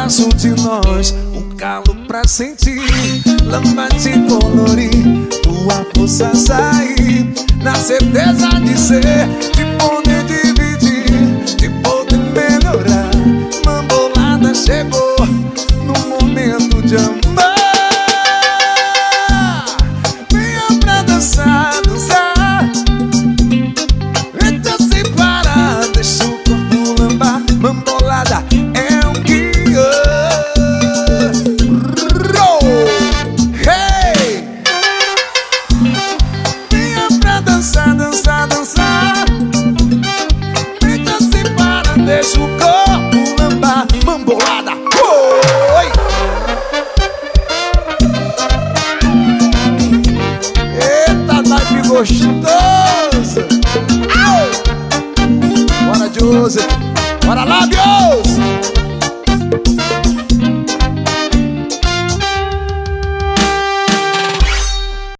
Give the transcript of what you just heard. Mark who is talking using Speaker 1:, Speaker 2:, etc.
Speaker 1: faço de nós um calo pra sentir. Lamba te colorir, tua força sair, na certeza de ser, de poder dividir, de poder melhorar. Mambolada chegou no momento de amar. Venha pra dançar, dançar. Então sem parar, deixa o corpo lambar. Mambolada é um guia. Hey! Venha pra dançar, dançar, dançar. Então sem parar, deixa o corpo lambar. Mambolada, oi! Eita, naipe gostoso! Au! Bora, Joseph! Bora lá, Deus!